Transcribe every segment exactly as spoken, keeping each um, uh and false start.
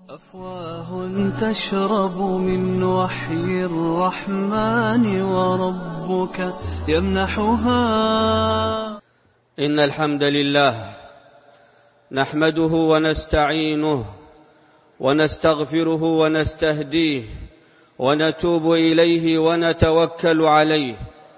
أفواه تشرب من وحي الرحمن وربك يمنحها. إن الحمد لله نحمده ونستعينه ونستغفره ونستهديه ونتوب إليه ونتوكل عليه.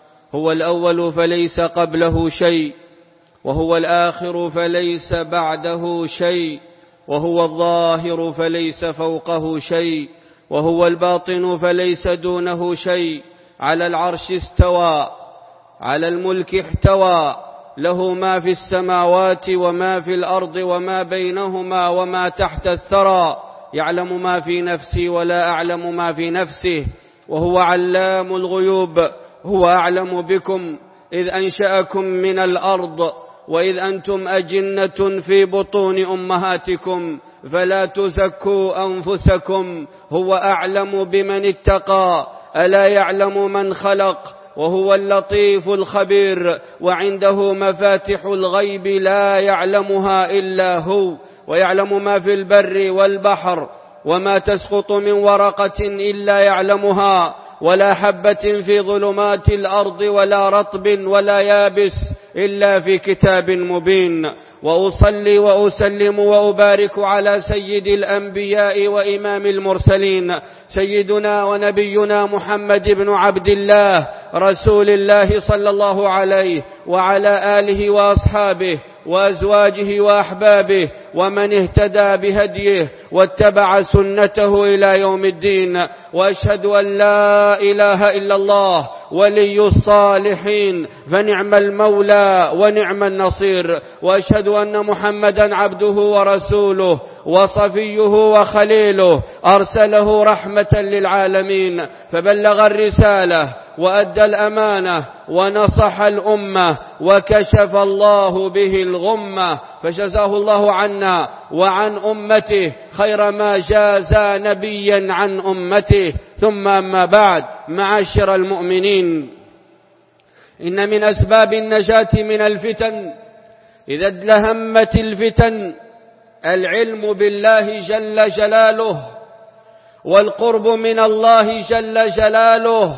هو الأول فليس قبله شيء، وهو الآخر فليس بعده شيء، وهو الظاهر فليس فوقه شيء، وهو الباطن فليس دونه شيء. على العرش استوى، على الملك احتوى، له ما في السماوات وما في الأرض وما بينهما وما تحت الثرى. يعلم ما في نفسي ولا أعلم ما في نفسه، وهو علام الغيوب. هو أعلم بكم إذ أنشأكم من الأرض وإذ أنتم أجنة في بطون أمهاتكم فلا تزكوا أنفسكم، هو أعلم بمن اتقى. ألا يعلم من خلق وهو اللطيف الخبير. وعنده مفاتح الغيب لا يعلمها إلا هو، ويعلم ما في البر والبحر، وما تسقط من ورقة إلا يعلمها، ولا حبة في ظلمات الأرض ولا رطب ولا يابس إلا في كتاب مبين. وأصلي وأسلم وأبارك على سيد الأنبياء وإمام المرسلين، سيدنا ونبينا محمد بن عبد الله رسول الله صلى الله عليه وعلى آله وأصحابه وأزواجه وأحبابه ومن اهتدى بهديه واتبع سنته إلى يوم الدين. وأشهد أن لا إله إلا الله ولي الصالحين، فنعم المولى ونعم النصير. وأشهد أن محمدا عبده ورسوله وصفيه وخليله، أرسله رحمة للعالمين، فبلغ الرسالة وأدى الأمانة ونصح الأمة وكشف الله به الغمة، فجزاه الله عنا وعن أمته خير ما جازى نبيا عن أمته. ثم أما بعد، معاشر المؤمنين، إن من أسباب النجاة من الفتن إذا ادلهمت الفتن العلم بالله جل جلاله، والقرب من الله جل جلاله،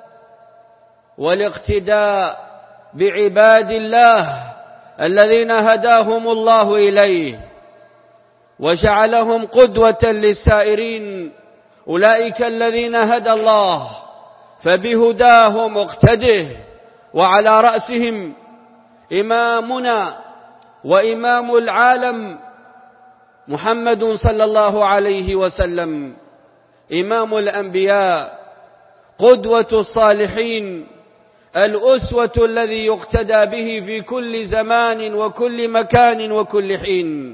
والاقتداء بعباد الله الذين هداهم الله إليه وجعلهم قدوة للسائرين. أولئك الذين هدى الله فبهداهم اقتده، وعلى رأسهم إمامنا وإمام العالم محمد صلى الله عليه وسلم، إمام الأنبياء، قدوة الصالحين، الأسوة الذي يقتدى به في كل زمان وكل مكان وكل حين.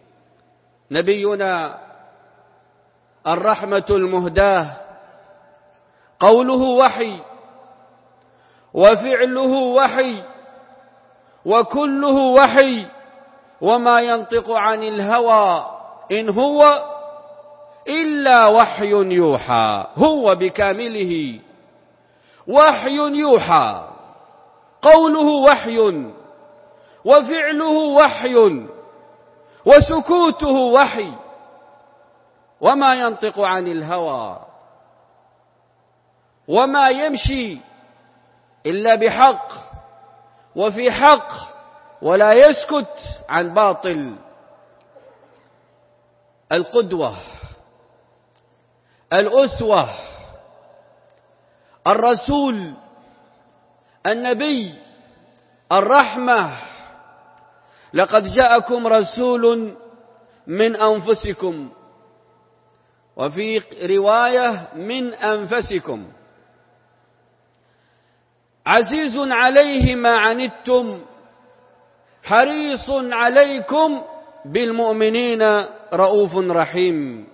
نبينا الرحمة المهداة، قوله وحي وفعله وحي وكله وحي، وما ينطق عن الهوى إن هو إلا وحي يوحى. هو بكامله وحي يوحى، قوله وحي وفعله وحي وسكوته وحي، وما ينطق عن الهوى، وما يمشي إلا بحق وفي حق، ولا يسكت عن باطل. القدوة، الأسوة، الرسول، النبي، الرحمة. لقد جاءكم رسول من أنفسكم، وفي رواية من أنفسكم، عزيز عليه ما عنتم حريص عليكم بالمؤمنين رؤوف رحيم.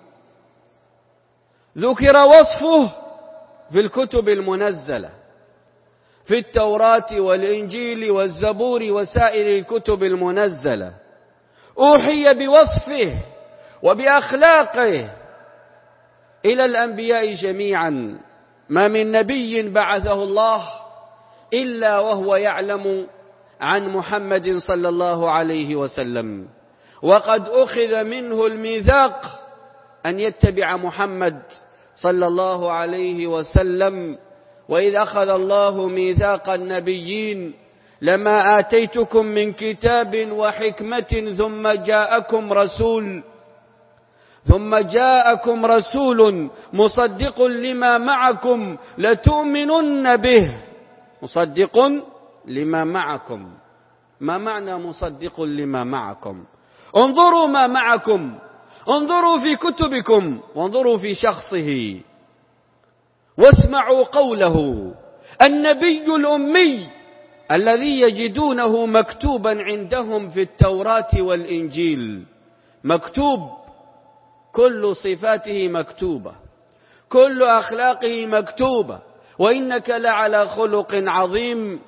ذكر وصفه في الكتب المنزلة، في التوراة والإنجيل والزبور وسائر الكتب المنزلة، أوحي بوصفه وبأخلاقه إلى الأنبياء جميعا. ما من نبي بعثه الله إلا وهو يعلم عن محمد صلى الله عليه وسلم، وقد أخذ منه الميثاق أن يتبع محمد صلى الله عليه وسلم. وإذ أخذ الله ميثاق النبيين لما آتيتكم من كتاب وحكمة ثم جاءكم رسول ثم جاءكم رسول مصدق لما معكم لتؤمنن به. مصدق لما معكم، ما معنى مصدق لما معكم؟ انظروا ما معكم، انظروا في كتبكم، وانظروا في شخصه، واسمعوا قوله. النبي الأمي الذي يجدونه مكتوبا عندهم في التوراة والإنجيل، مكتوب كل صفاته مكتوبة، كل أخلاقه مكتوبة، وإنك لعلى خلق عظيم.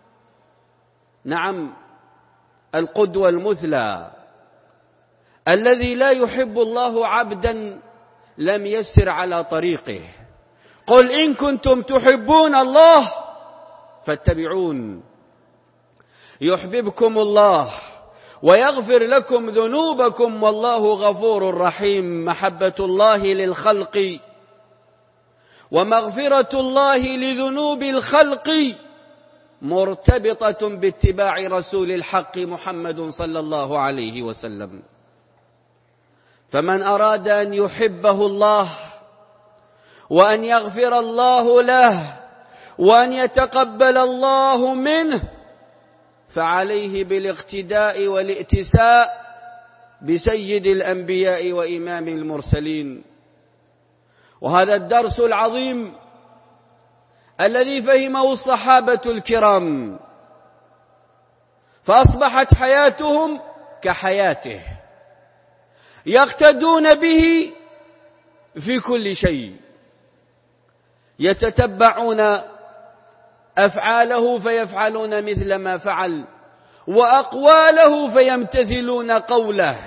نعم، القدوة المثلى الذي لا يحب الله عبدا لم يسر على طريقه. قل إن كنتم تحبون الله فاتبعون يحببكم الله ويغفر لكم ذنوبكم والله غفور رحيم. محبة الله للخلق ومغفرة الله لذنوب الخلق مرتبطة باتباع رسول الحق محمد صلى الله عليه وسلم. فمن أراد أن يحبه الله وأن يغفر الله له وأن يتقبل الله منه فعليه بالاقتداء والائتساء بسيد الأنبياء وإمام المرسلين. وهذا الدرس العظيم الذي فهمه الصحابة الكرام، فأصبحت حياتهم كحياته، يقتدون به في كل شيء، يتتبعون أفعاله فيفعلون مثل ما فعل، وأقواله فيمتثلون قوله.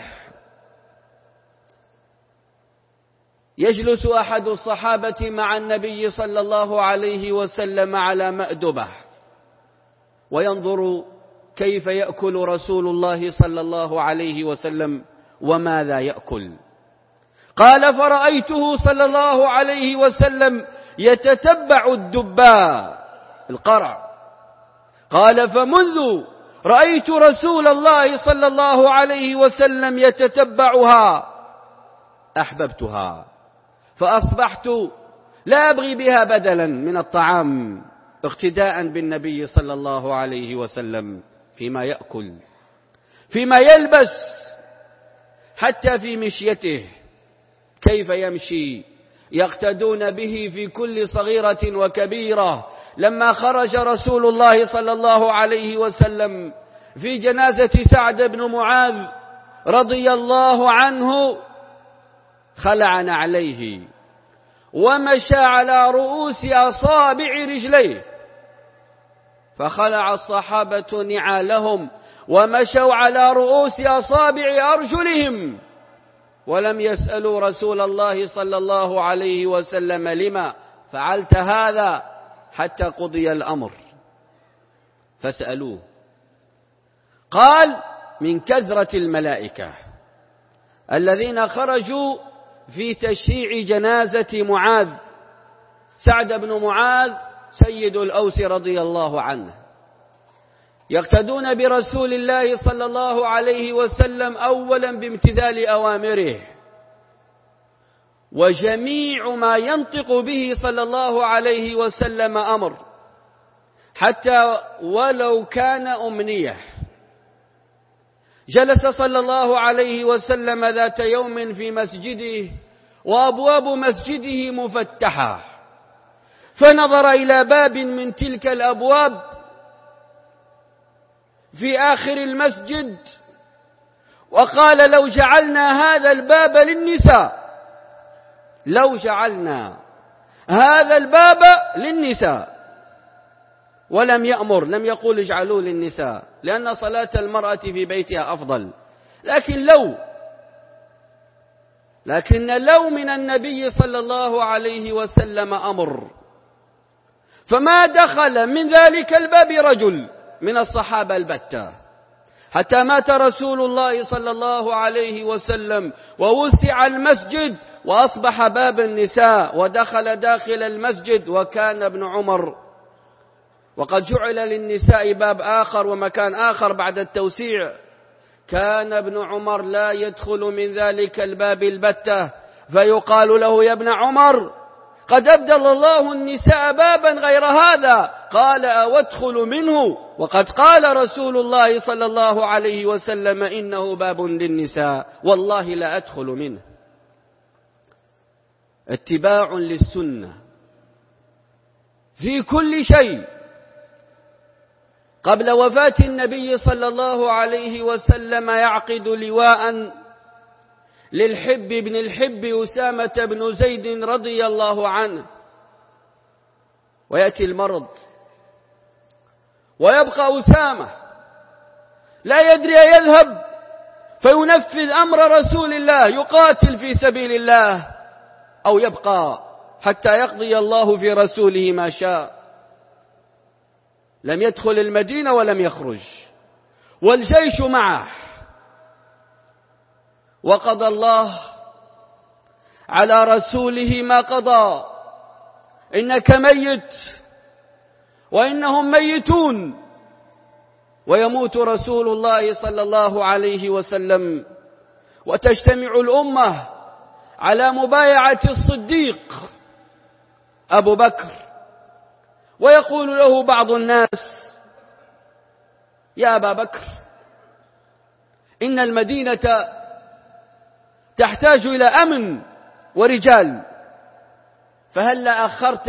يجلس أحد الصحابة مع النبي صلى الله عليه وسلم على مأدبة وينظر كيف يأكل رسول الله صلى الله عليه وسلم وماذا يأكل. قال: فرأيته صلى الله عليه وسلم يتتبع الدباء القرع. قال: فمنذ رأيت رسول الله صلى الله عليه وسلم يتتبعها أحببتها، فأصبحت لا أبغي بها بدلا من الطعام، اقتداء بالنبي صلى الله عليه وسلم فيما يأكل، فيما يلبس، حتى في مشيته كيف يمشي، يقتدون به في كل صغيرة وكبيرة. لما خرج رسول الله صلى الله عليه وسلم في جنازة سعد بن معاذ رضي الله عنه خلع نعليه ومشى على رؤوس أصابع رجليه، فخلع الصحابة نعالهم ومشوا على رؤوس أصابع أرجلهم ولم يسألوا رسول الله صلى الله عليه وسلم: لما فعلت هذا؟ حتى قضي الأمر فسألوه، قال: من كثرة الملائكة الذين خرجوا في تشييع جنازة معاذ. سعد بن معاذ سيد الأوس رضي الله عنه، يقتدون برسول الله صلى الله عليه وسلم أولا بامتثال أوامره، وجميع ما ينطق به صلى الله عليه وسلم أمر، حتى ولو كان أمنية. جلس صلى الله عليه وسلم ذات يوم في مسجده وأبواب مسجده مفتحة، فنظر إلى باب من تلك الأبواب في آخر المسجد وقال: لو جعلنا هذا الباب للنساء، لو جعلنا هذا الباب للنساء. ولم يأمر، لم يقول اجعلوه للنساء، لأن صلاة المرأة في بيتها أفضل، لكن لو لكن لو من النبي صلى الله عليه وسلم أمر، فما دخل من ذلك الباب رجل من الصحابة البتة، حتى مات رسول الله صلى الله عليه وسلم ووسع المسجد وأصبح باب النساء، ودخل داخل المسجد، وكان ابن عمر وقد جعل للنساء باب آخر ومكان آخر بعد التوسيع، كان ابن عمر لا يدخل من ذلك الباب البتة، فيقال له: يا ابن عمر، قد أبدل الله النساء بابا غير هذا. قال: أوادخل منه؟ وقد قال رسول الله صلى الله عليه وسلم: إنه باب للنساء، والله لا أدخل منه. اتباع للسنة في كل شيء. قبل وفاة النبي صلى الله عليه وسلم يعقد لواء للحب بن الحب أسامة بن زيد رضي الله عنه، ويأتي المرض ويبقى أسامة لا يدري يذهب فينفذ أمر رسول الله يقاتل في سبيل الله، أو يبقى حتى يقضي الله في رسوله ما شاء. لم يدخل المدينة ولم يخرج، والجيش معه، وقضى الله على رسوله ما قضى: إنك ميت وإنهم ميتون. ويموت رسول الله صلى الله عليه وسلم، وتجتمع الأمة على مبايعة الصديق أبو بكر، ويقول له بعض الناس: يا أبا بكر، إن المدينة تحتاج إلى أمن ورجال، فهل أخرت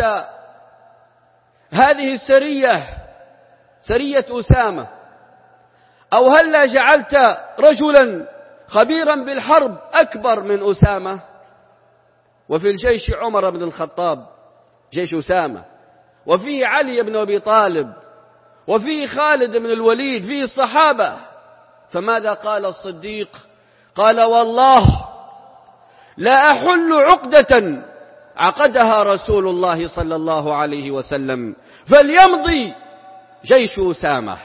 هذه السرية، سرية أسامة، أو هل جعلت رجلا خبيرا بالحرب أكبر من أسامة؟ وفي الجيش عمر بن الخطاب، جيش أسامة، وفيه علي بن أبي طالب، وفيه خالد بن الوليد، فيه الصحابة. فماذا قال الصديق؟ قال: والله لا أحل عقدة عقدها رسول الله صلى الله عليه وسلم، فليمضي جيش أسامة.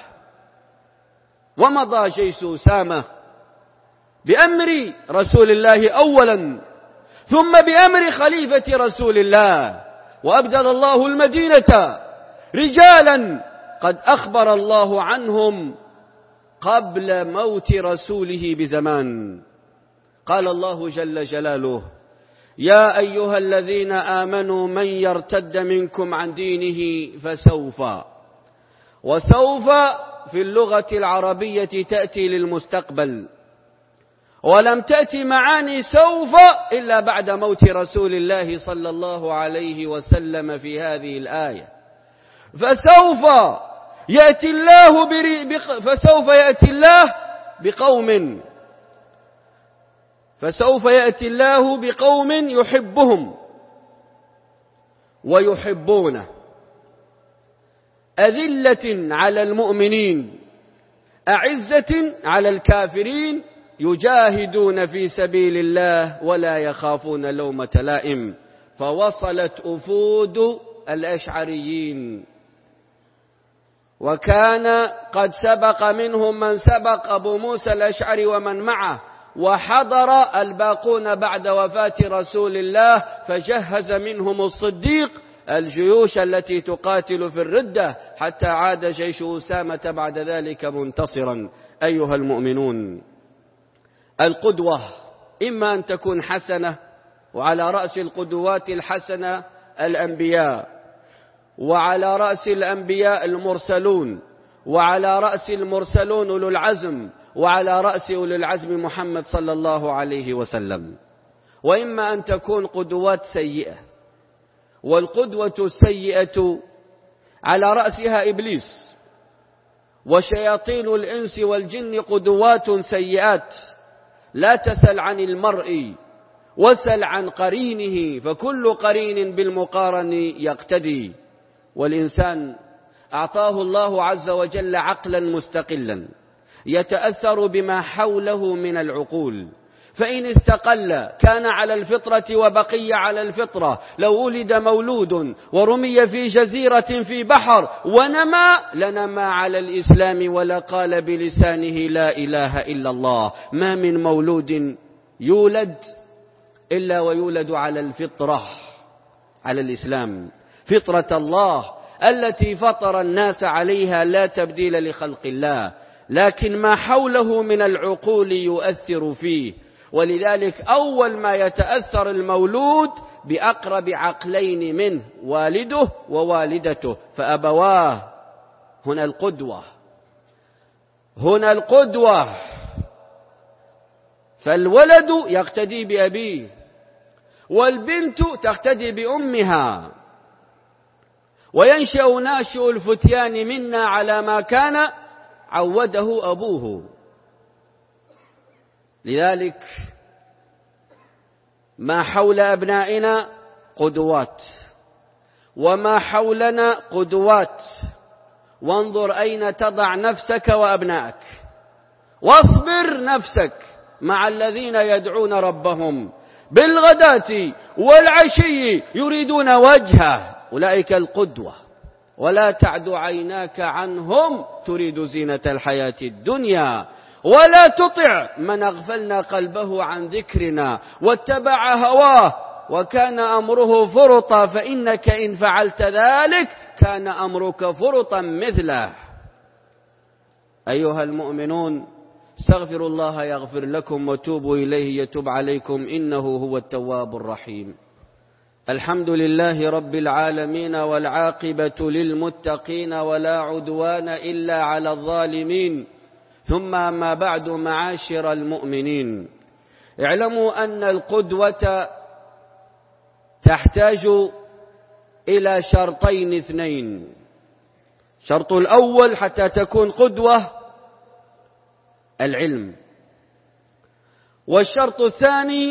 ومضى جيش أسامة بأمر رسول الله أولا، ثم بأمر خليفة رسول الله، وأبدل الله المدينة رجالا قد أخبر الله عنهم قبل موت رسوله بزمان. قال الله جل جلاله: يا أيها الذين آمنوا من يرتد منكم عن دينه فسوف. وسوف في اللغة العربية تأتي للمستقبل، ولم تأتي معاني سوف إلا بعد موت رسول الله صلى الله عليه وسلم في هذه الآية. فسوف يأتي الله بر... فسوف يأتي الله بقوم فسوف يأتي الله بقوم يحبهم ويحبونه، أذلة على المؤمنين أعزة على الكافرين، يجاهدون في سبيل الله ولا يخافون لومة لائم. فوصلت أفود الأشعريين، وكان قد سبق منهم من سبق أبو موسى الأشعري ومن معه، وحضر الباقون بعد وفاة رسول الله، فجهز منهم الصديق الجيوش التي تقاتل في الردة، حتى عاد جيش أسامة بعد ذلك منتصرا. أيها المؤمنون، القدوة إما أن تكون حسنة، وعلى رأس القدوات الحسنة الأنبياء، وعلى رأس الأنبياء المرسلون، وعلى رأس المرسلون أولو العزم، وعلى رأس أولي العزم محمد صلى الله عليه وسلم. وإما أن تكون قدوات سيئة، والقدوة السيئة على رأسها إبليس وشياطين الإنس والجن، قدوات سيئات. لا تسل عن المرء وسل عن قرينه، فكل قرين بالمقارن يقتدي. والإنسان أعطاه الله عز وجل عقلا مستقلا يتأثر بما حوله من العقول، فإن استقل كان على الفطرة وبقي على الفطرة. لو ولد مولود ورمي في جزيرة في بحر ونما لنما على الإسلام ولا قال بلسانه لا إله إلا الله. ما من مولود يولد إلا ويولد على الفطرة، على الإسلام، فطرة الله التي فطر الناس عليها لا تبديل لخلق الله، لكن ما حوله من العقول يؤثر فيه. ولذلك أول ما يتأثر المولود بأقرب عقلين منه، والده ووالدته، فأبواه. هنا القدوة، هنا القدوة. فالولد يقتدي بأبيه، والبنت تقتدي بأمها، وينشأ ناشئ الفتيان منا على ما كان عوده أبوه. لذلك ما حول أبنائنا قدوات، وما حولنا قدوات. وانظر أين تضع نفسك وأبنائك، واصبر نفسك مع الذين يدعون ربهم بالغداة والعشي يريدون وجهه، أولئك القدوة. ولا تعد عيناك عنهم تريد زينة الحياة الدنيا، ولا تطع من أغفلنا قلبه عن ذكرنا واتبع هواه وكان أمره فرطا، فإنك إن فعلت ذلك كان أمرك فرطا مثله. أيها المؤمنون، استغفروا الله يغفر لكم وتوبوا إليه يتوب عليكم، إنه هو التواب الرحيم. الحمد لله رب العالمين، والعاقبة للمتقين، ولا عدوان إلا على الظالمين. ثم ما بعد، معاشر المؤمنين، اعلموا أن القدوة تحتاج إلى شرطين اثنين. الشرط الأول حتى تكون قدوة العلم، والشرط الثاني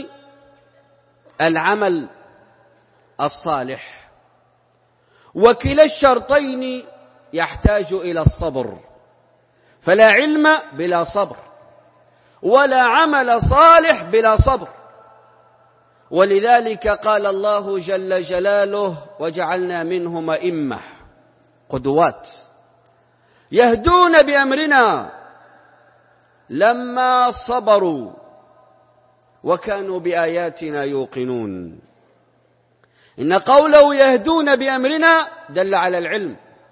العمل الصالح. وكلا الشرطين يحتاج إلى الصبر، فلا علم بلا صبر، ولا عمل صالح بلا صبر. ولذلك قال الله جل جلاله: وجعلنا منهم أئمة، قدوات، يهدون بأمرنا لما صبروا وكانوا بآياتنا يوقنون. إن قوله يهدون بأمرنا دل على العلم،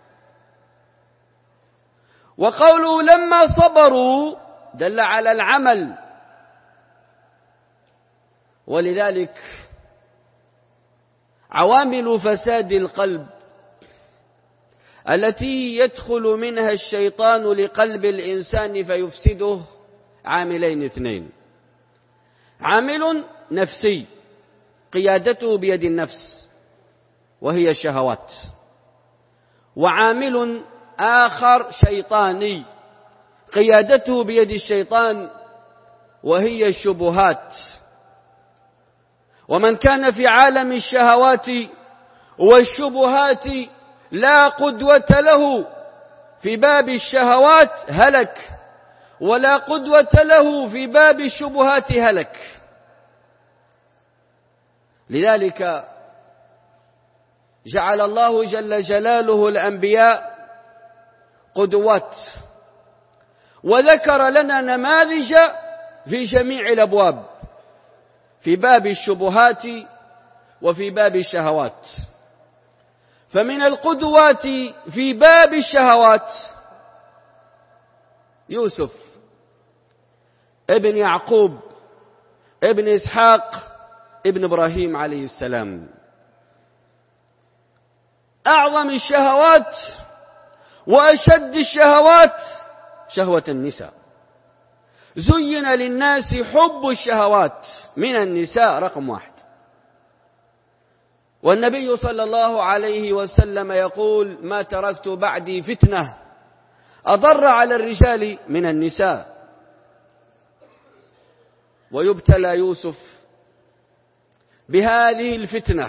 وقوله لما صبروا دل على العمل. ولذلك عوامل فساد القلب التي يدخل منها الشيطان لقلب الإنسان فيفسده عاملين اثنين: عامل نفسي قيادته بيد النفس وهي الشهوات، وعامل آخر شيطاني قيادته بيد الشيطان وهي الشبهات. ومن كان في عالم الشهوات والشبهات لا قدوة له في باب الشهوات هلك، ولا قدوة له في باب الشبهات هلك. لذلك جعل الله جل جلاله الأنبياء قدوات، وذكر لنا نماذج في جميع الأبواب، في باب الشبهات وفي باب الشهوات. فمن القدوات في باب الشهوات يوسف ابن يعقوب ابن إسحاق ابن إبراهيم عليه السلام. أعظم الشهوات وأشد الشهوات شهوة النساء. زين للناس حب الشهوات من النساء رقم واحد. والنبي صلى الله عليه وسلم يقول: ما تركت بعدي فتنة أضر على الرجال من النساء. ويبتلى يوسف بهذه الفتنة،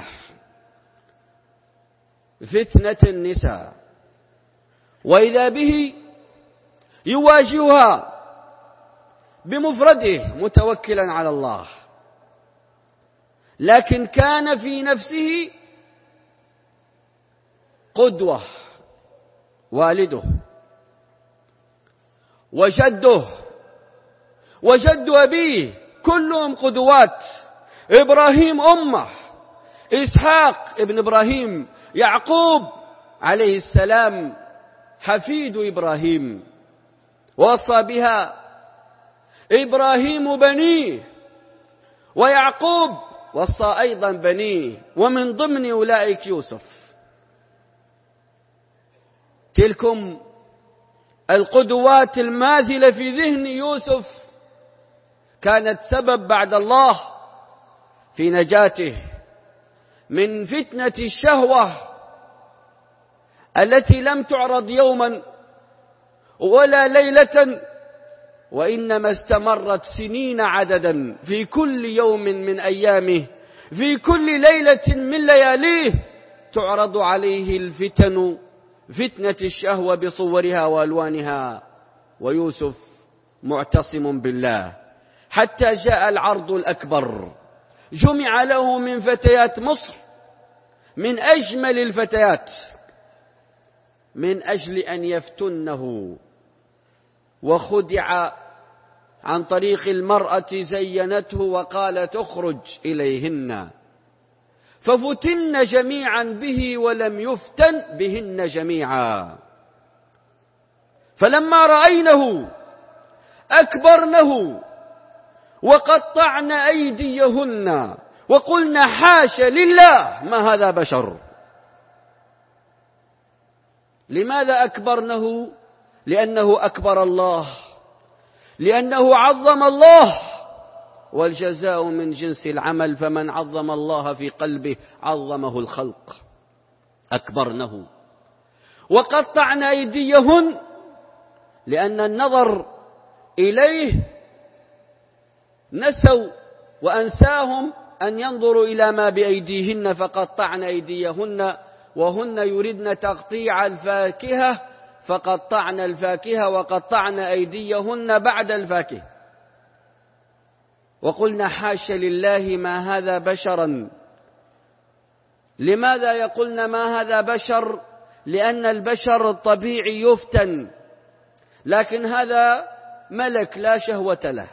فتنة النساء، وإذا به يواجهها بمفرده متوكلا على الله، لكن كان في نفسه قدوة والده وجده وجد أبيه، كلهم قدوات. إبراهيم أمة، إسحاق ابن إبراهيم، يعقوب عليه السلام حفيد إبراهيم، ووصى بها إبراهيم بنيه، ويعقوب وصى أيضا بنيه، ومن ضمن أولئك يوسف. تلكم القدوات الماثلة في ذهن يوسف كانت سبب بعد الله في نجاته من فتنة الشهوة التي لم تعرض يوما ولا ليلة، وإنما استمرت سنين عددا. في كل يوم من أيامه، في كل ليلة من لياليه، تعرض عليه الفتن، فتنة الشهوة بصورها وألوانها، ويوسف معتصم بالله حتى جاء العرض الأكبر. جمع له من فتيات مصر، من أجمل الفتيات، من أجل أن يفتنه، وخدع عن طريق المرأة زينته وقالت اخرج إليهن، ففتن جميعا به ولم يفتن بهن جميعا. فلما رأينه أكبرنه وقطعن أيديهن وقلنا حاش لله ما هذا بشر. لماذا أكبرنه؟ لأنه أكبر الله، لأنه عظم الله، والجزاء من جنس العمل، فمن عظم الله في قلبه عظمه الخلق. أكبرنه وقطعن أيديهن، لأن النظر إليه نسوا وأنساهم أن ينظروا إلى ما بأيديهن، فقطعن أيديهن، وهن يردن تقطيع الفاكهة فقطعن الفاكهة وقطعن أيديهن بعد الفاكهة. وقلنا حاش لله ما هذا بشرا. لماذا يقولن ما هذا بشر؟ لأن البشر الطبيعي يفتن، لكن هذا ملك لا شهوة له.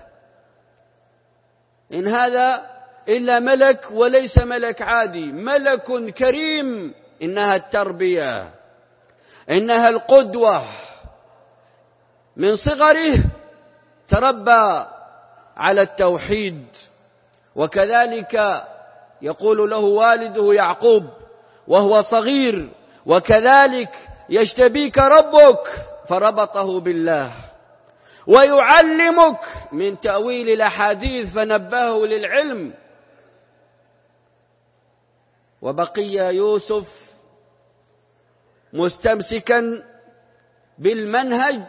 إن هذا إلا ملك وليس ملك عادي، ملك كريم. إنها التربية، إنها القدوة. من صغره تربى على التوحيد، وكذلك يقول له والده يعقوب وهو صغير: وكذلك يجتبيك ربك، فربطه بالله. ويعلمك من تأويل الأحاديث، فنبهه للعلم. وبقي يوسف مستمسكا بالمنهج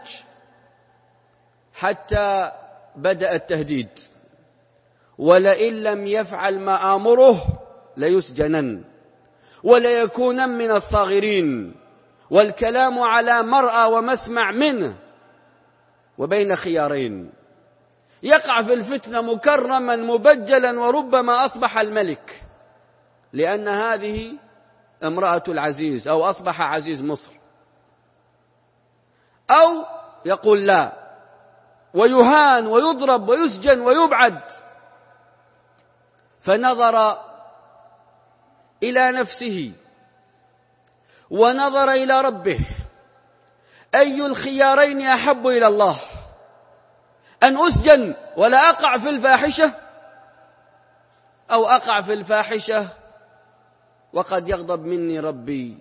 حتى بدأ التهديد: ولئن لم يفعل ما آمره ليسجنن وليكونن من الصاغرين. والكلام على مرأى ومسمع منه، وبين خيارين: يقع في الفتنة مكرما مبجلا وربما أصبح الملك، لأن هذه امرأة العزيز، أو أصبح عزيز مصر، أو يقول لا ويهان ويضرب ويسجن ويبعد. فنظر إلى نفسه ونظر إلى ربه: أي الخيارين أحب إلى الله؟ أن أسجن ولا أقع في الفاحشة، أو أقع في الفاحشة وقد يغضب مني ربي؟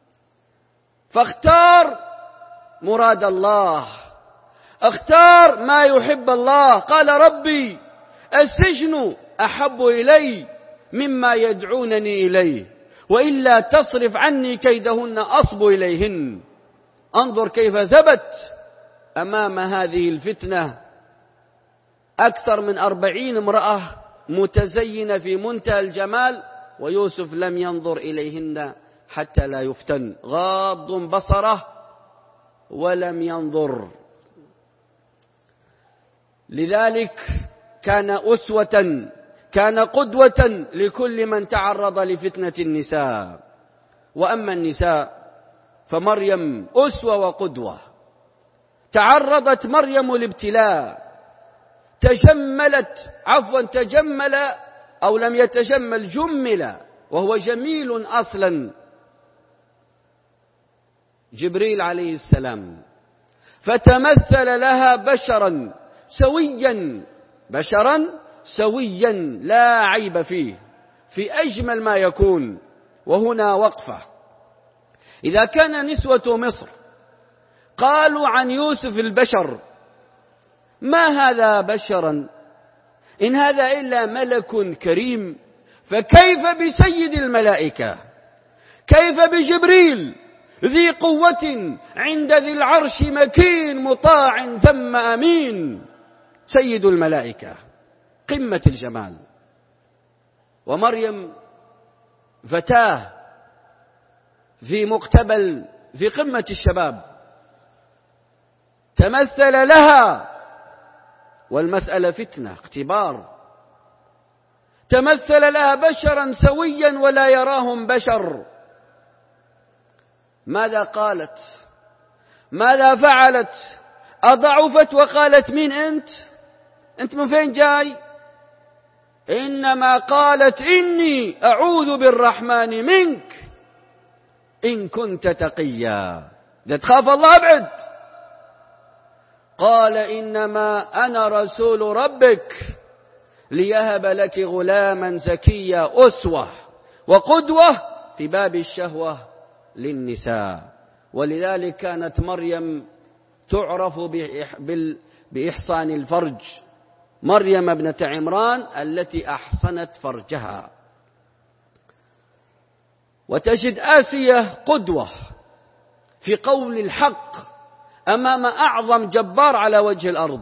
فاختار مراد الله، اختار ما يحب الله. قال: ربي السجن أحب إلي مما يدعونني إليه، وإلا تصرف عني كيدهن أصب إليهن. انظر كيف ثبت أمام هذه الفتنة. أكثر من أربعين امرأة متزينة في منتهى الجمال، ويوسف لم ينظر إليهن حتى لا يفتن، غاض بصره ولم ينظر. لذلك كان أسوة، كان قدوة لكل من تعرض لفتنة النساء. وأما النساء فمريم أسوة وقدوة. تعرضت مريم لابتلاء، تجملت عفوا تجمل أو لم يتجمل جمل، وهو جميل أصلا، جبريل عليه السلام، فتمثل لها بشرا سويا، بشرا سويا لا عيب فيه، في أجمل ما يكون. وهنا وقفة. إذا كان نسوة مصر قالوا عن يوسف البشر، ما هذا بشرا إن هذا إلا ملك كريم، فكيف بسيد الملائكة؟ كيف بجبريل ذي قوة عند ذي العرش مكين مطاع ثم أمين، سيد الملائكة، قمة الجمال. ومريم فتاة في مقتبل، في قمة الشباب، تمثل لها، والمسألة فتنة اختبار، تمثل لها بشرا سويا ولا يراهم بشر. ماذا قالت؟ ماذا فعلت؟ أضعفت وقالت مين أنت؟ أنت من فين جاي؟ إنما قالت إني أعوذ بالرحمن منك إن كنت تقيا. إذا تخاف الله ابعد. قال إنما أنا رسول ربك ليهب لك غلاما زكيا، أسوة وقدوة في باب الشهوة للنساء. ولذلك كانت مريم تعرف بإحصان الفرج، مريم ابنة عمران التي أحصنت فرجها. وتجد آسية قدوة في قول الحق أمام أعظم جبار على وجه الأرض.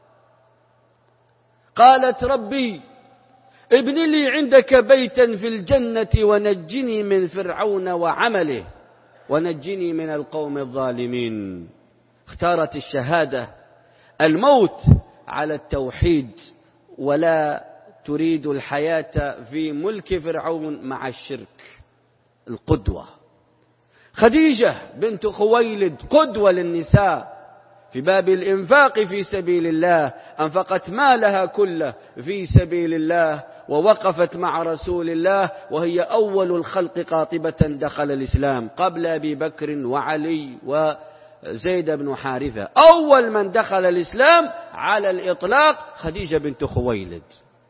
قالت ربي ابن لي عندك بيتا في الجنة ونجني من فرعون وعمله ونجني من القوم الظالمين. اختارت الشهادة، الموت على التوحيد، ولا تريد الحياة في ملك فرعون مع الشرك. القدوة خديجة بنت خويلد قدوة للنساء في باب الإنفاق في سبيل الله، أنفقت مالها كله في سبيل الله، ووقفت مع رسول الله، وهي أول الخلق قاطبة دخل الإسلام قبل أبي بكر وعلي وزيد بن حارثة. أول من دخل الإسلام على الإطلاق خديجة بنت خويلد.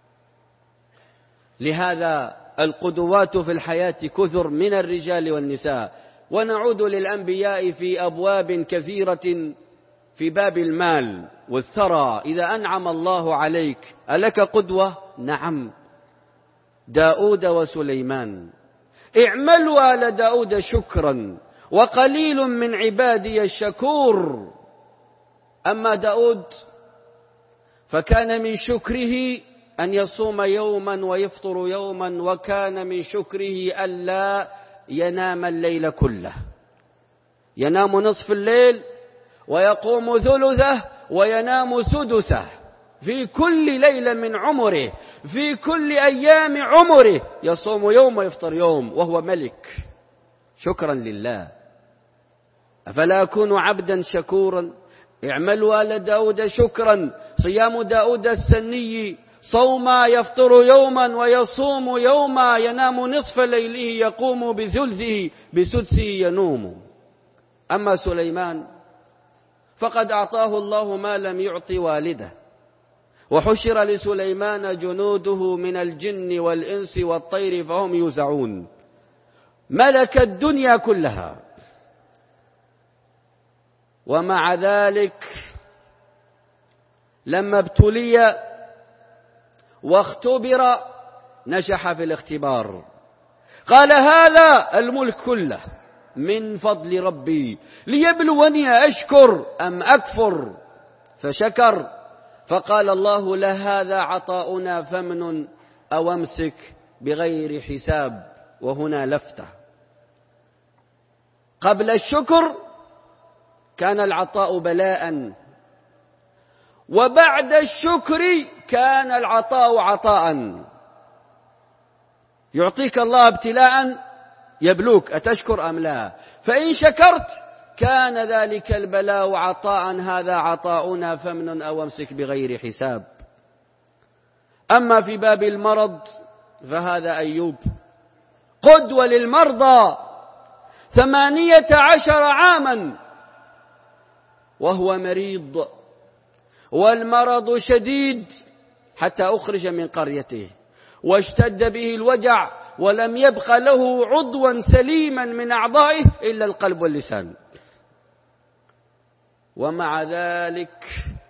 لهذا القدوات في الحياة كثر من الرجال والنساء. ونعود للأنبياء في أبواب كثيرة في باب المال والثرى. إذا أنعم الله عليك ألك قدوة؟ نعم، داود وسليمان. اعملوا آل داود شكرا وقليل من عبادي الشكور. أما داود فكان من شكره أن يصوم يوما ويفطر يوما، وكان من شكره ألا ينام الليل كله، ينام نصف الليل ويقوم ثلثه وينام سدسه في كل ليلة من عمره، في كل أيام عمره يصوم يوم ويفطر يوم وهو ملك، شكرا لله. أفلا أكون عبدا شكورا؟ اعملوا آل داود شكرا. صيام داود السني صوما يفطر يوما ويصوم يوما، ينام نصف ليله يقوم بثلثه بسدسه ينوم. أما سليمان فقد أعطاه الله ما لم يعط والده، وحشر لسليمان جنوده من الجن والإنس والطير فهم يوزعون، ملك الدنيا كلها. ومع ذلك لما ابتلي واختبر نجح في الاختبار. قال هذا الملك كله من فضل ربي ليبلوني أشكر أم أكفر، فشكر. فقال الله له هذا عطاؤنا فمن أو امسك بغير حساب. وهنا لفتة، قبل الشكر كان العطاء بلاء، وبعد الشكر كان العطاء عطاء. يعطيك الله ابتلاء يبلوك أتشكر أم لا، فإن شكرت كان ذلك البلاء عطاء، هذا عطاؤنا فمن أو امسك بغير حساب. أما في باب المرض فهذا أيوب قدوة للمرضى، ثمانية عشر عاما وهو مريض والمرض شديد حتى أخرج من قريته واشتد به الوجع ولم يبق له عضوا سليما من أعضائه إلا القلب واللسان، ومع ذلك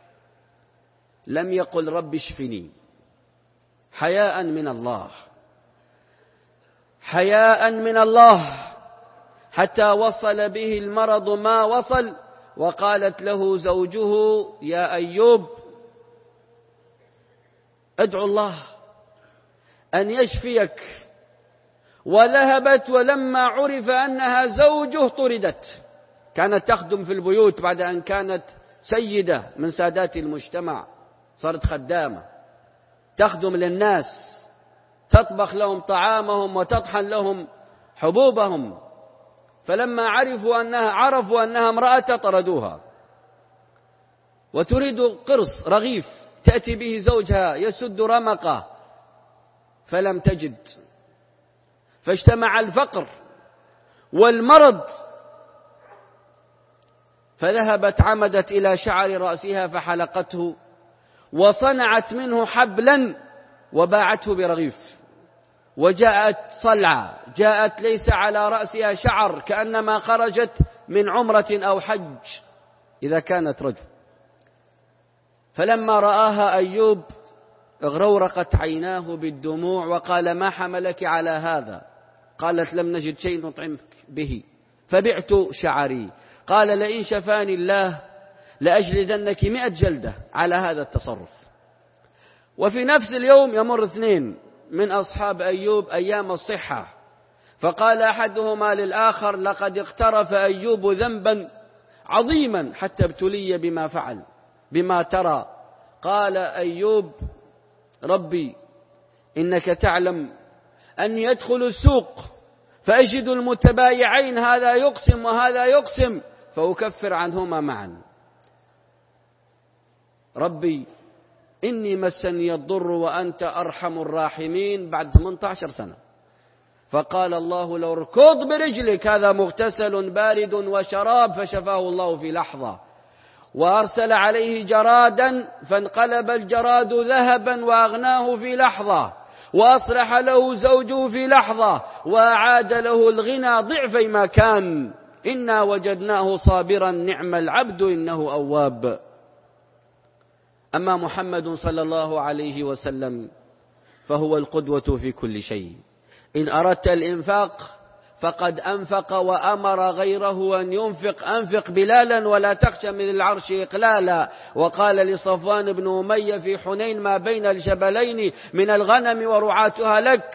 لم يقل رب اشفني، حياء من الله، حياء من الله، حتى وصل به المرض ما وصل. وقالت له زوجه يا أيوب ادعو الله أن يشفيك، وذهبت ولما عرف أنها زوجه طردت. كانت تخدم في البيوت بعد أن كانت سيدة من سادات المجتمع، صارت خدامة تخدم للناس، تطبخ لهم طعامهم وتطحن لهم حبوبهم. فلما عرفوا أنها عرفوا أنها امرأة طردوها، وتريد قرص رغيف تأتي به زوجها يسد رمقه فلم تجد، فاجتمع الفقر والمرض، فذهبت عمدت إلى شعر رأسها فحلقته وصنعت منه حبلا وباعته برغيف، وجاءت صلعة، جاءت ليس على رأسها شعر كأنما خرجت من عمرة أو حج إذا كانت رجل. فلما رآها أيوب اغرورقت عيناه بالدموع وقال ما حملك على هذا؟ قالت لم نجد شيء نطعمك به فبعت شعري. قال لئن شفاني الله لأجلدنك مئة جلدة على هذا التصرف. وفي نفس اليوم يمر اثنين من أصحاب أيوب أيام الصحة، فقال أحدهما للآخر لقد اقترف أيوب ذنبا عظيما حتى ابتلي بما فعل بما ترى. قال أيوب ربي إنك تعلم أن يدخل السوق فأجد المتبايعين هذا يقسم وهذا يقسم فأكفر عنهما معا. ربي إني مسني الضر وأنت أرحم الراحمين بعد ثمانية عشر سنة. فقال الله لو اركض برجلك هذا مغتسل بارد وشراب، فشفاه الله في لحظة. وأرسل عليه جرادا فانقلب الجراد ذهبا وأغناه في لحظة، وأصلح له زوجه في لحظة، وأعاد له الغنى ضعفي ما كان. إنا وجدناه صابرا نعم العبد إنه أواب. أما محمد صلى الله عليه وسلم فهو القدوة في كل شيء. إن أردت الإنفاق فقد أنفق وأمر غيره أن ينفق. أنفق بلالا ولا تخشى من العرش إقلالا. وقال لصفوان بن أمية في حنين ما بين الجبلين من الغنم ورعاتها لك.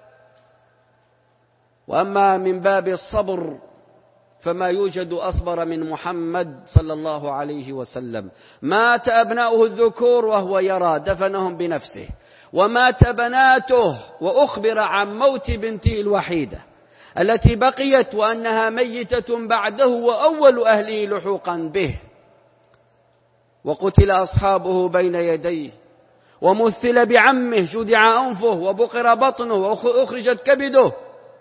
وأما من باب الصبر فما يوجد أصبر من محمد صلى الله عليه وسلم. مات أبناؤه الذكور وهو يرى دفنهم بنفسه، ومات بناته وأخبر عن موت بنته الوحيدة التي بقيت وأنها ميتة بعده وأول أهله لحوقا به. وقتل أصحابه بين يديه، ومثل بعمه جدع أنفه وبقر بطنه وأخرجت كبده.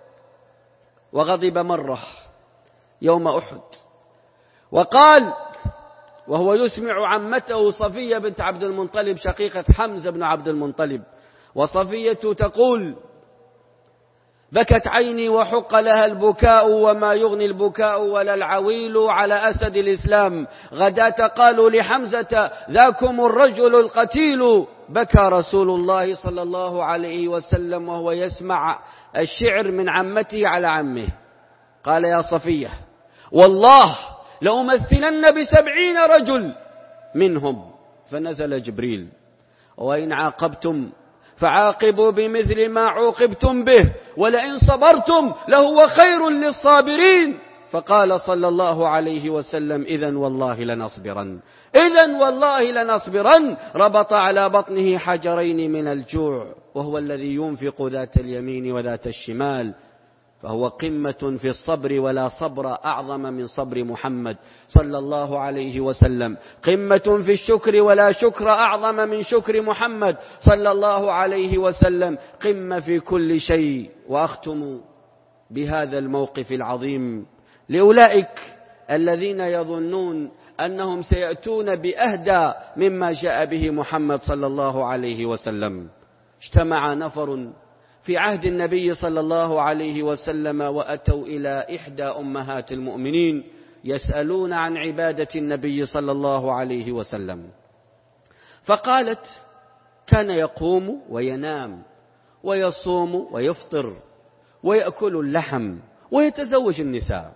وغضب مرة يوم أحد وقال وهو يسمع عمته صفية بنت عبد المطلب شقيقة حمزة بن عبد المطلب، وصفية تقول بكت عيني وحق لها البكاء وما يغني البكاء ولا العويل على أسد الإسلام. غداة قالوا لحمزة ذاكم الرجل القتيل. بكى رسول الله صلى الله عليه وسلم وهو يسمع الشعر من عمته على عمه. قال يا صفية والله لأمثلن بسبعين رجل منهم. فنزل جبريل وإن عاقبتم فعاقبوا بمثل ما عوقبتم به ولئن صبرتم لهو خير للصابرين. فقال صلى الله عليه وسلم إذن والله لنصبرن إذن والله لنصبرن. ربط على بطنه حجرين من الجوع، وهو الذي ينفق ذات اليمين وذات الشمال. فهو قمة في الصبر، ولا صبر أعظم من صبر محمد صلى الله عليه وسلم. قمة في الشكر، ولا شكر أعظم من شكر محمد صلى الله عليه وسلم. قمة في كل شيء. وأختم بهذا الموقف العظيم لأولئك الذين يظنون أنهم سيأتون بأهدى مما جاء به محمد صلى الله عليه وسلم. اجتمع نفر في عهد النبي صلى الله عليه وسلم وأتوا إلى إحدى أمهات المؤمنين يسألون عن عبادة النبي صلى الله عليه وسلم. فقالت: كان يقوم وينام ويصوم ويفطر ويأكل اللحم ويتزوج النساء.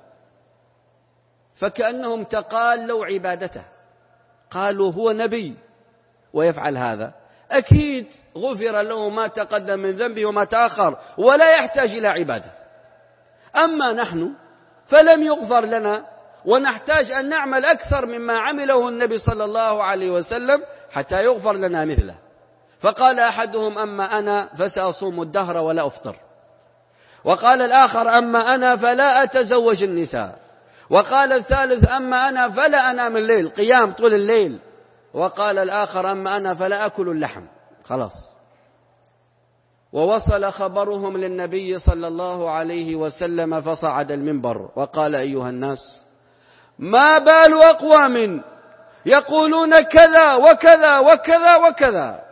فكأنهم تقالوا عبادته. قالوا: هو نبي ويفعل هذا، أكيد غفر له ما تقدم من ذنبه وما تأخر ولا يحتاج إلى عبادة. أما نحن فلم يغفر لنا، ونحتاج أن نعمل أكثر مما عمله النبي صلى الله عليه وسلم حتى يغفر لنا مثله. فقال أحدهم: أما أنا فسأصوم الدهر ولا أفطر. وقال الآخر: أما أنا فلا أتزوج النساء. وقال الثالث: أما أنا فلا أنام الليل، قيام طول الليل. وقال الآخر: أما أنا فلا أكل اللحم. خلاص. ووصل خبرهم للنبي صلى الله عليه وسلم، فصعد المنبر وقال: أيها الناس، ما بال أقوام يقولون كذا وكذا وكذا وكذا،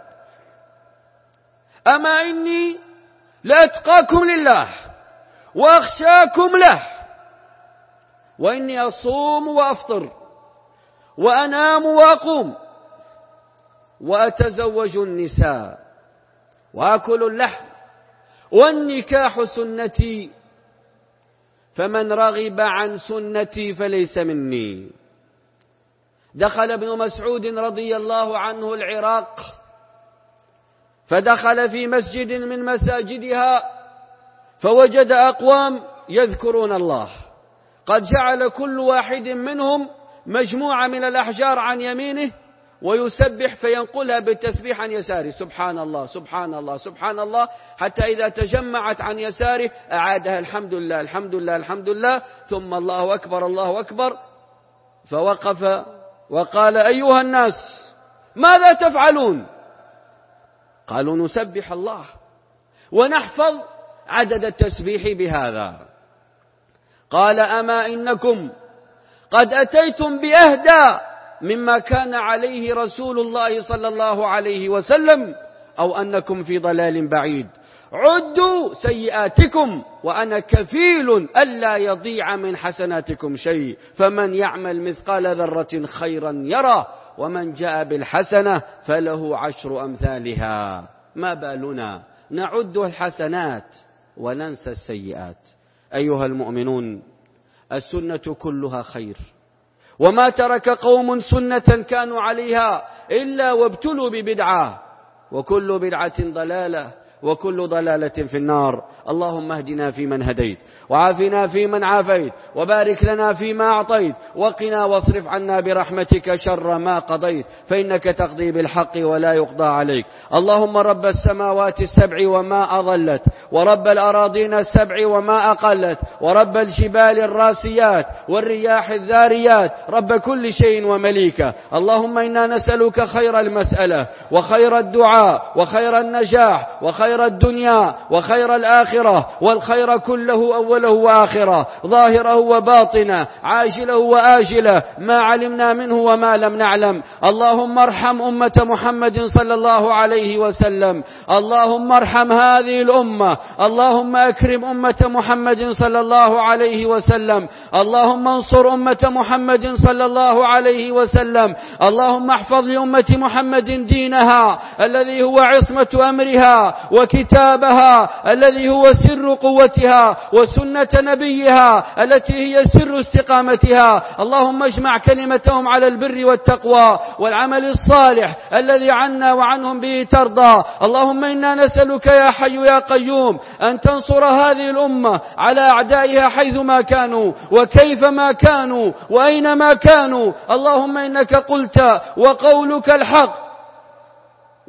أما إني لأتقاكم لله وأخشاكم له، وإني أصوم وأفطر وأنام وأقوم وأتزوج النساء وأكل اللحم، والنكاح سنتي، فمن رغب عن سنتي فليس مني. دخل ابن مسعود رضي الله عنه العراق، فدخل في مسجد من مساجدها فوجد أقوام يذكرون الله، قد جعل كل واحد منهم مجموعة من الأحجار عن يمينه ويسبح فينقلها بالتسبيح عن يساره، سبحان الله سبحان الله سبحان الله، حتى إذا تجمعت عن يساره أعادها الحمد لله الحمد لله الحمد لله، ثم الله أكبر الله أكبر. فوقف وقال: أيها الناس، ماذا تفعلون؟ قالوا: نسبح الله ونحفظ عدد التسبيح بهذا. قال: أما إنكم قد أتيتم بأهدى مما كان عليه رسول الله صلى الله عليه وسلم، أو أنكم في ضلال بعيد. عدوا سيئاتكم وأنا كفيل ألا يضيع من حسناتكم شيء، فمن يعمل مثقال ذرة خيرا يره، ومن جاء بالحسنة فله عشر أمثالها. ما بالنا نعد الحسنات وننسى السيئات؟ أيها المؤمنون، السنة كلها خير، وما ترك قوم سنة كانوا عليها إلا وابتلوا ببدعة، وكل بدعة ضلالة، وكل ضلالة في النار. اللهم اهدنا فيمن هديت، وعافنا فيمن عافيت، وبارك لنا فيما أعطيت، وقنا واصرف عنا برحمتك شر ما قضيت، فإنك تقضي بالحق ولا يقضى عليك. اللهم رب السماوات السبع وما أضلت، ورب الأراضين السبع وما أقلت، ورب الجبال الراسيات والرياح الذاريات، رب كل شيء ومليكه. اللهم إنا نسألك خير المسألة وخير الدعاء وخير النجاح وخير الدنيا وخير الآخرة، والخير كله أوله وآخره، ظاهره وباطنه، عاجله وآجله، ما علمنا منه وما لم نعلم. اللهم ارحم أمة محمد صلى الله عليه وسلم، اللهم ارحم هذه الأمة، اللهم أكرم أمة محمد صلى الله عليه وسلم، اللهم انصر أمة محمد صلى الله عليه وسلم، اللهم احفظ لأمة محمد دينها الذي هو عصمة أمرها وكتابها الذي هو سر قوتها، وسنة نبيها التي هي سر استقامتها. اللهم اجمع كلمتهم على البر والتقوى والعمل الصالح الذي عنا وعنهم به ترضى. اللهم إنا نسألك يا حي يا قيوم أن تنصر هذه الأمة على أعدائها حيثما كانوا وكيفما كانوا وأينما كانوا. اللهم إنك قلت وقولك الحق،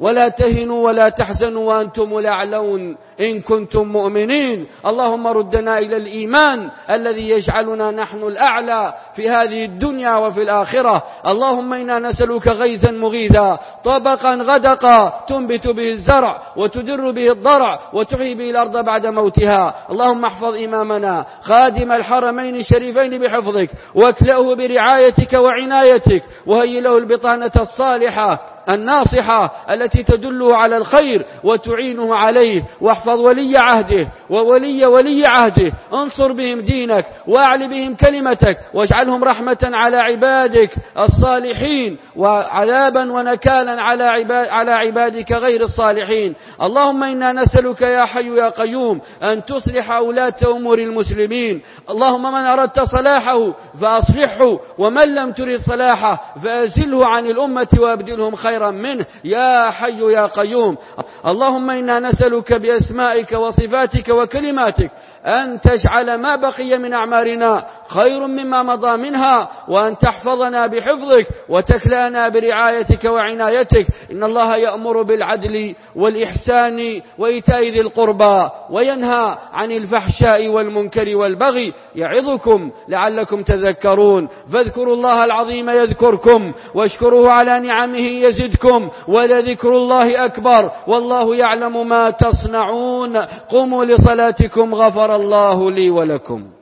ولا تهنوا ولا تحزنوا وأنتم الأعلون إن كنتم مؤمنين. اللهم ردنا إلى الإيمان الذي يجعلنا نحن الأعلى في هذه الدنيا وفي الآخرة. اللهم إنا نسألك غيثا مغيثا طبقا غدقا تنبت به الزرع وتدر به الضرع وتحيي به الأرض بعد موتها. اللهم احفظ إمامنا خادم الحرمين الشريفين بحفظك، واكلأه برعايتك وعنايتك، وهيئ له البطانة الصالحة الناصحة التي تدله على الخير وتعينه عليه. واحفظ ولي عهده وولي ولي عهده، انصر بهم دينك واعل بهم كلمتك، واجعلهم رحمة على عبادك الصالحين وعذابا ونكالا على عباد على عبادك غير الصالحين. اللهم إنا نسألك يا حي يا قيوم أن تصلح أولاة أمور المسلمين. اللهم من أردت صلاحه فأصلحه، ومن لم ترد صلاحه فأزله عن الأمة وأبدلهم خيرا منه يا حي يا قيوم. اللهم إنا نسألك بأسمائك وصفاتك وكلماتك أن تجعل ما بقي من أعمارنا خير مما مضى منها، وأن تحفظنا بحفظك وتكلأنا برعايتك وعنايتك. إن الله يأمر بالعدل والإحسان وإيتاء ذي القربى وينهى عن الفحشاء والمنكر والبغي يعظكم لعلكم تذكرون. فاذكروا الله العظيم يذكركم، واشكروه على نعمه يزدكم، ولذكر الله أكبر والله يعلم ما تصنعون. قوموا لصلاتكم غفر الله لي ولكم.